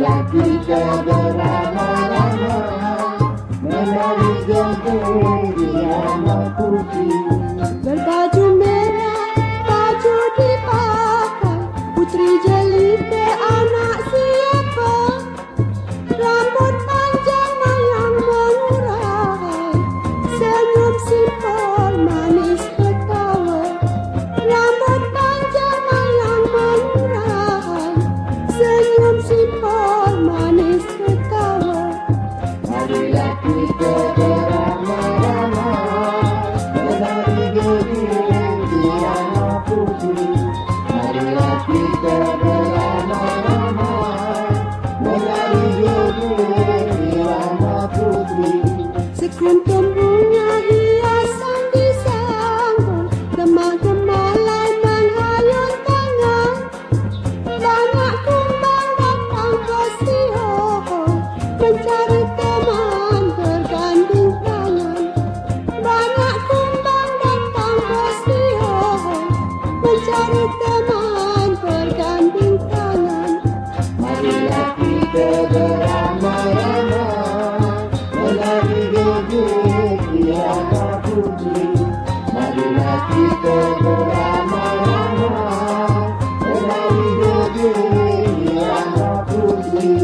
Marilah kita beramai-ramai menari joget irama putri. Berbaju merah, baju dipakai, putri jelita anak siapa? Rambut panjang malang mengurai, senyum simpel manis ketawa. Rambut panjang malang mengurai, senyum simpel manis ketawa. Marilah kita beramai-ramai menari joget irama putri. Marilah kita beramai-ramai menari joget irama putri. Sekuntum bunga hiasan di sanggul, gemah-gemah menghayun tangan. Banyak kumbang datang ke Sioho mencari teman berganding tangan. Banyak kumbang datang ke Sioho mencari teman berganding tangan. Marilah kita beramai-ramai menari joget irama putri. Marilah kita beramai-ramai menari joget irama putri.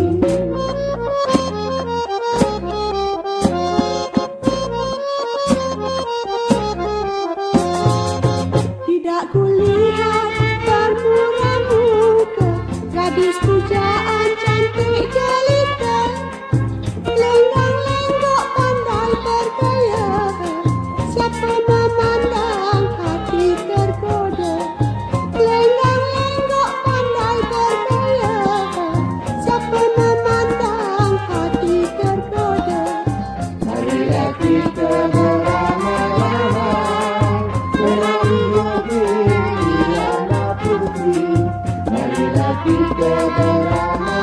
Tidak kulihat bermurah muka, gadis pujaan cantik jelita. Lenggang-lenggok pandai bergaya, siapa memandang hati tergoda. Lenggang-lenggok pandai bergaya, siapa memandang hati tergoda. Marilah kita beramai-ramai menari joget irama putri. Marilah kita beramai-ramai